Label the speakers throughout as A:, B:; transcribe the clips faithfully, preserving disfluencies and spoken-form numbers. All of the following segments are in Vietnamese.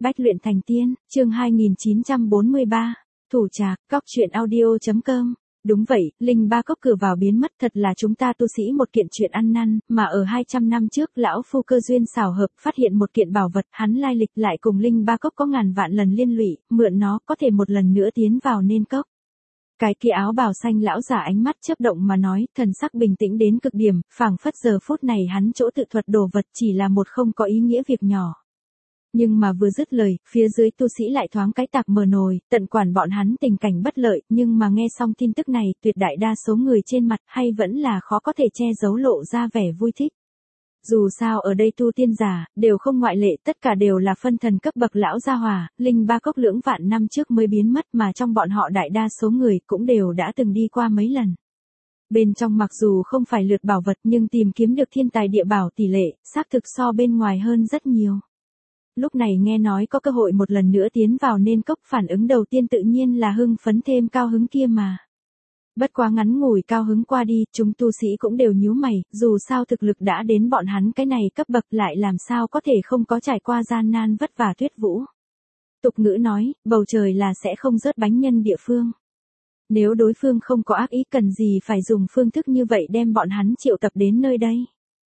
A: Bách luyện thành tiên, chương hai nghìn chín trăm bốn mươi ba, thủ trạc, góc truyện audio.com. Đúng vậy, linh ba cốc cửa vào biến mất, thật là chúng ta tu sĩ một kiện chuyện ăn năn, mà ở hai trăm năm trước lão phu cơ duyên xảo hợp phát hiện một kiện bảo vật, hắn lai lịch lại cùng linh ba cốc có ngàn vạn lần liên lụy, mượn nó có thể một lần nữa tiến vào nên cốc. Cái kia áo bào xanh lão giả ánh mắt chớp động mà nói, thần sắc bình tĩnh đến cực điểm, phảng phất giờ phút này hắn chỗ tự thuật đồ vật chỉ là một không có ý nghĩa việc nhỏ. Nhưng mà vừa dứt lời, phía dưới tu sĩ lại thoáng cái tạc mờ nồi, tận quản bọn hắn tình cảnh bất lợi, nhưng mà nghe xong tin tức này, tuyệt đại đa số người trên mặt hay vẫn là khó có thể che giấu lộ ra vẻ vui thích. Dù sao ở đây tu tiên giả, đều không ngoại lệ, tất cả đều là phân thần cấp bậc lão gia hỏa, linh ba cốc lưỡng vạn năm trước mới biến mất mà trong bọn họ đại đa số người cũng đều đã từng đi qua mấy lần. Bên trong mặc dù không phải lượt bảo vật nhưng tìm kiếm được thiên tài địa bảo tỷ lệ, xác thực so bên ngoài hơn rất nhiều. Lúc này nghe nói có cơ hội một lần nữa tiến vào nên cốc, phản ứng đầu tiên tự nhiên là hưng phấn thêm cao hứng kia mà. Bất quá ngắn ngủi cao hứng qua đi, chúng tu sĩ cũng đều nhíu mày, dù sao thực lực đã đến bọn hắn cái này cấp bậc lại làm sao có thể không có trải qua gian nan vất vả tuyết vũ. Tục ngữ nói, bầu trời là sẽ không rớt bánh nhân địa phương. Nếu đối phương không có ác ý cần gì phải dùng phương thức như vậy đem bọn hắn triệu tập đến nơi đây.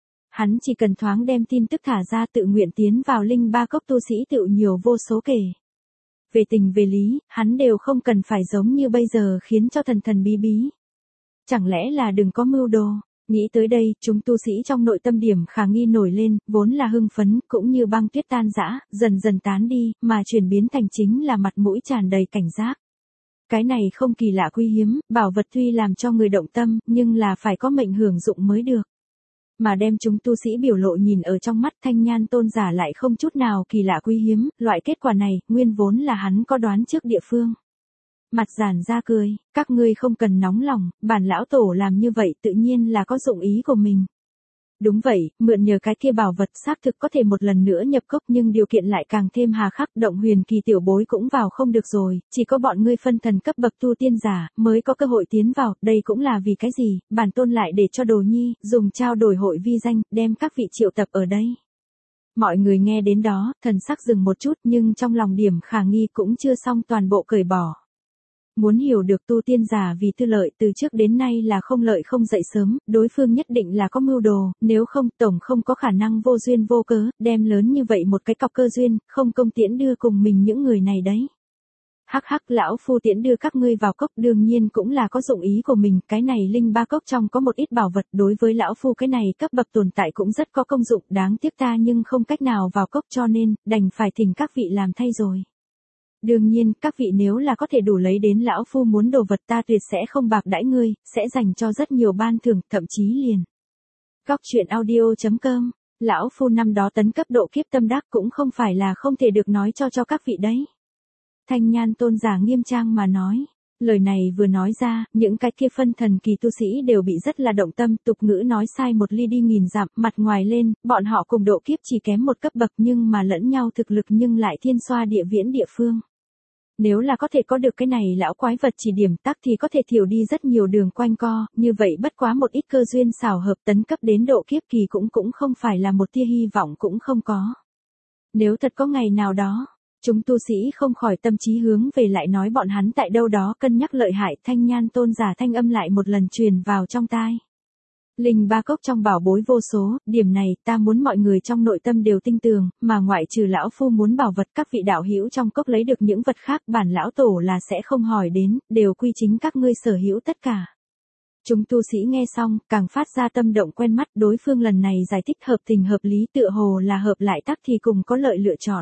A: Hắn chỉ cần thoáng đem tin tức thả ra tự nguyện tiến vào linh ba cốc tu sĩ tự nhiều vô số kể. Về tình về lý, hắn đều không cần phải giống như bây giờ khiến cho thần thần bí bí. Chẳng lẽ là đừng có mưu đồ, nghĩ tới đây, chúng tu sĩ trong nội tâm điểm khả nghi nổi lên, vốn là hưng phấn, cũng như băng tuyết tan rã, dần dần tán đi, mà chuyển biến thành chính là mặt mũi tràn đầy cảnh giác. Cái này không kỳ lạ quý hiếm, bảo vật tuy làm cho người động tâm, nhưng là phải có mệnh hưởng dụng mới được. Mà đem chúng tu sĩ biểu lộ nhìn ở trong mắt Thanh Nhan tôn giả lại không chút nào kỳ lạ quý hiếm, loại kết quả này, nguyên vốn là hắn có đoán trước địa phương. Mặt giản ra cười, các ngươi không cần nóng lòng, bản lão tổ làm như vậy tự nhiên là có dụng ý của mình. Đúng vậy, mượn nhờ cái kia bảo vật xác thực có thể một lần nữa nhập cốc nhưng điều kiện lại càng thêm hà khắc, động huyền kỳ tiểu bối cũng vào không được rồi, chỉ có bọn ngươi phân thần cấp bậc tu tiên giả mới có cơ hội tiến vào, đây cũng là vì cái gì, bản tôn lại để cho Đồ Nhi dùng trao đổi hội vi danh, đem các vị triệu tập ở đây. Mọi người nghe đến đó, thần sắc dừng một chút nhưng trong lòng điểm khả nghi cũng chưa xong toàn bộ cởi bỏ. Muốn hiểu được tu tiên giả vì tư lợi từ trước đến nay là không lợi không dậy sớm, đối phương nhất định là có mưu đồ, nếu không tổng không có khả năng vô duyên vô cớ, đem lớn như vậy một cái cọc cơ duyên, không công tiễn đưa cùng mình những người này đấy. Hắc hắc, lão phu tiễn đưa các ngươi vào cốc đương nhiên cũng là có dụng ý của mình, cái này linh ba cốc trong có một ít bảo vật đối với lão phu cái này cấp bậc tồn tại cũng rất có công dụng, đáng tiếc ta nhưng không cách nào vào cốc cho nên, đành phải thỉnh các vị làm thay rồi. Đương nhiên, các vị nếu là có thể đủ lấy đến lão phu muốn đồ vật ta tuyệt sẽ không bạc đãi ngươi, sẽ dành cho rất nhiều ban thưởng, thậm chí liền. Góc truyện audio.com, lão phu năm đó tấn cấp độ kiếp tâm đắc cũng không phải là không thể được nói cho cho các vị đấy. Thanh Nhan tôn giả nghiêm trang mà nói. Lời này vừa nói ra, những cái kia phân thần kỳ tu sĩ đều bị rất là động tâm, tục ngữ nói sai một ly đi nghìn dặm, mặt ngoài lên, bọn họ cùng độ kiếp chỉ kém một cấp bậc nhưng mà lẫn nhau thực lực nhưng lại thiên xoa địa viễn địa phương. Nếu là có thể có được cái này lão quái vật chỉ điểm tắc thì có thể thiểu đi rất nhiều đường quanh co, như vậy bất quá một ít cơ duyên xảo hợp tấn cấp đến độ kiếp kỳ cũng cũng không phải là một tia hy vọng cũng không có. Nếu thật có ngày nào đó, chúng tu sĩ không khỏi tâm trí hướng về lại nói bọn hắn tại đâu đó cân nhắc lợi hại, Thanh Nhan tôn giả thanh âm lại một lần truyền vào trong tai. Linh ba cốc trong bảo bối vô số, điểm này ta muốn mọi người trong nội tâm đều tinh tường, mà ngoại trừ lão phu muốn bảo vật các vị đạo hữu trong cốc lấy được những vật khác bản lão tổ là sẽ không hỏi đến, đều quy chính các ngươi sở hữu tất cả. Chúng tu sĩ nghe xong, càng phát ra tâm động quen mắt, đối phương lần này giải thích hợp tình hợp lý tựa hồ là hợp lại tắc thì cùng có lợi lựa chọn.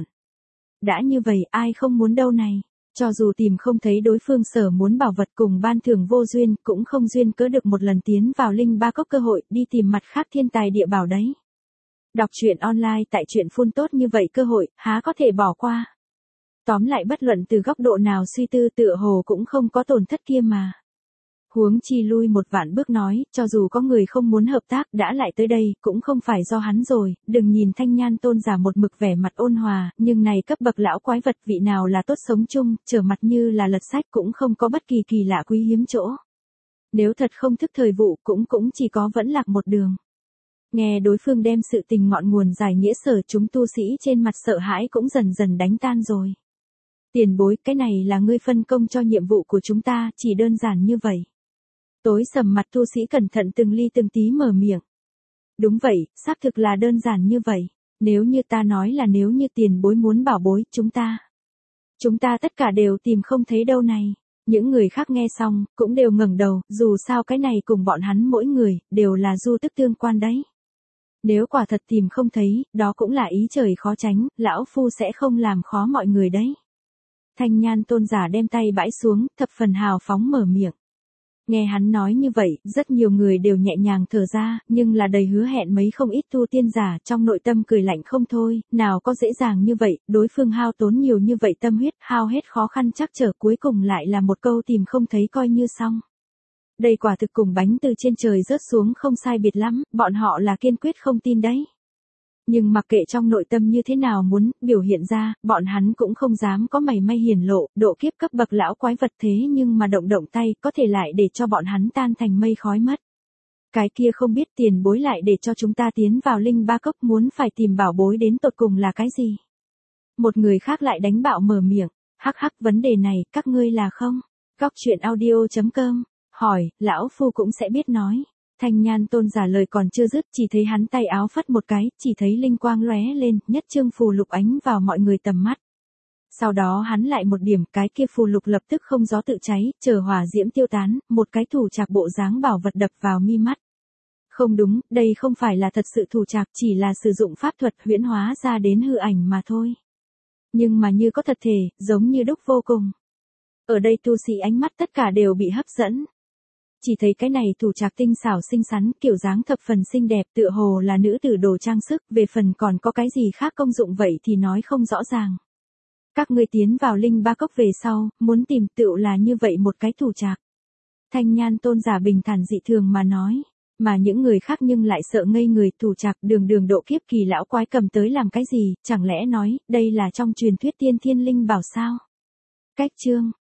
A: Đã như vậy ai không muốn đâu này, cho dù tìm không thấy đối phương sở muốn bảo vật cùng ban thưởng vô duyên cũng không duyên cớ được một lần tiến vào linh ba cốc cơ hội đi tìm mặt khác thiên tài địa bảo đấy. Đọc truyện online tại truyện phun tốt như vậy cơ hội, há có thể bỏ qua. Tóm lại bất luận từ góc độ nào suy tư tựa hồ cũng không có tổn thất kia mà. Huống chi lui một vạn bước nói, cho dù có người không muốn hợp tác đã lại tới đây, cũng không phải do hắn rồi, đừng nhìn Thanh Nhan tôn giả một mực vẻ mặt ôn hòa, nhưng này cấp bậc lão quái vật vị nào là tốt sống chung, trở mặt như là lật sách cũng không có bất kỳ kỳ lạ quý hiếm chỗ. Nếu thật không thức thời vụ cũng cũng chỉ có vẫn lạc một đường. Nghe đối phương đem sự tình ngọn nguồn giải nghĩa sở, chúng tu sĩ trên mặt sợ hãi cũng dần dần đánh tan rồi. Tiền bối, cái này là ngươi phân công cho nhiệm vụ của chúng ta, chỉ đơn giản như vậy. Tối sầm mặt tu sĩ cẩn thận từng ly từng tí mở miệng. Đúng vậy, xác thực là đơn giản như vậy. Nếu như ta nói là nếu như tiền bối muốn bảo bối, chúng ta. Chúng ta tất cả đều tìm không thấy đâu này. Những người khác nghe xong, cũng đều ngẩng đầu, dù sao cái này cùng bọn hắn mỗi người, đều là du tức tương quan đấy. Nếu quả thật tìm không thấy, đó cũng là ý trời khó tránh, lão phu sẽ không làm khó mọi người đấy. Thanh Nhan tôn giả đem tay bãi xuống, thập phần hào phóng mở miệng. Nghe hắn nói như vậy, rất nhiều người đều nhẹ nhàng thở ra, nhưng là đầy hứa hẹn mấy không ít tu tiên giả trong nội tâm cười lạnh không thôi, nào có dễ dàng như vậy, đối phương hao tốn nhiều như vậy tâm huyết, hao hết khó khăn chắc trở cuối cùng lại là một câu tìm không thấy coi như xong. Đây quả thực cùng bánh từ trên trời rớt xuống không sai biệt lắm, bọn họ là kiên quyết không tin đấy. Nhưng mặc kệ trong nội tâm như thế nào muốn biểu hiện ra, bọn hắn cũng không dám có mảy may hiển lộ, độ kiếp cấp bậc lão quái vật thế nhưng mà động động tay có thể lại để cho bọn hắn tan thành mây khói mất. Cái kia không biết tiền bối lại để cho chúng ta tiến vào linh ba cốc muốn phải tìm bảo bối đến tột cùng là cái gì. Một người khác lại đánh bạo mở miệng, hắc hắc vấn đề này các ngươi là không. Góc truyện audio chấm com, hỏi, lão phu cũng sẽ biết nói. Thanh Nhan tôn giả lời còn chưa dứt, chỉ thấy hắn tay áo phất một cái, chỉ thấy linh quang lóe lên, nhất chương phù lục ánh vào mọi người tầm mắt. Sau đó hắn lại một điểm, cái kia phù lục lập tức không gió tự cháy, chờ hỏa diễm tiêu tán, một cái thủ trạc bộ dáng bảo vật đập vào mi mắt. Không đúng, đây không phải là thật sự thủ trạc, chỉ là sử dụng pháp thuật huyễn hóa ra đến hư ảnh mà thôi. Nhưng mà như có thật thể, giống như đúc vô cùng. Ở đây tu sĩ ánh mắt tất cả đều bị hấp dẫn. Chỉ thấy cái này thủ trạc tinh xảo xinh xắn, kiểu dáng thập phần xinh đẹp, tựa hồ là nữ tử đồ trang sức, về phần còn có cái gì khác công dụng vậy thì nói không rõ ràng. Các ngươi tiến vào linh ba cốc về sau, muốn tìm tựu là như vậy một cái thủ trạc. Thanh Nhan tôn giả bình thản dị thường mà nói, mà những người khác nhưng lại sợ ngây người, thủ trạc đường đường độ kiếp kỳ lão quái cầm tới làm cái gì, chẳng lẽ nói, đây là trong truyền thuyết tiên thiên linh bảo sao? Cách chương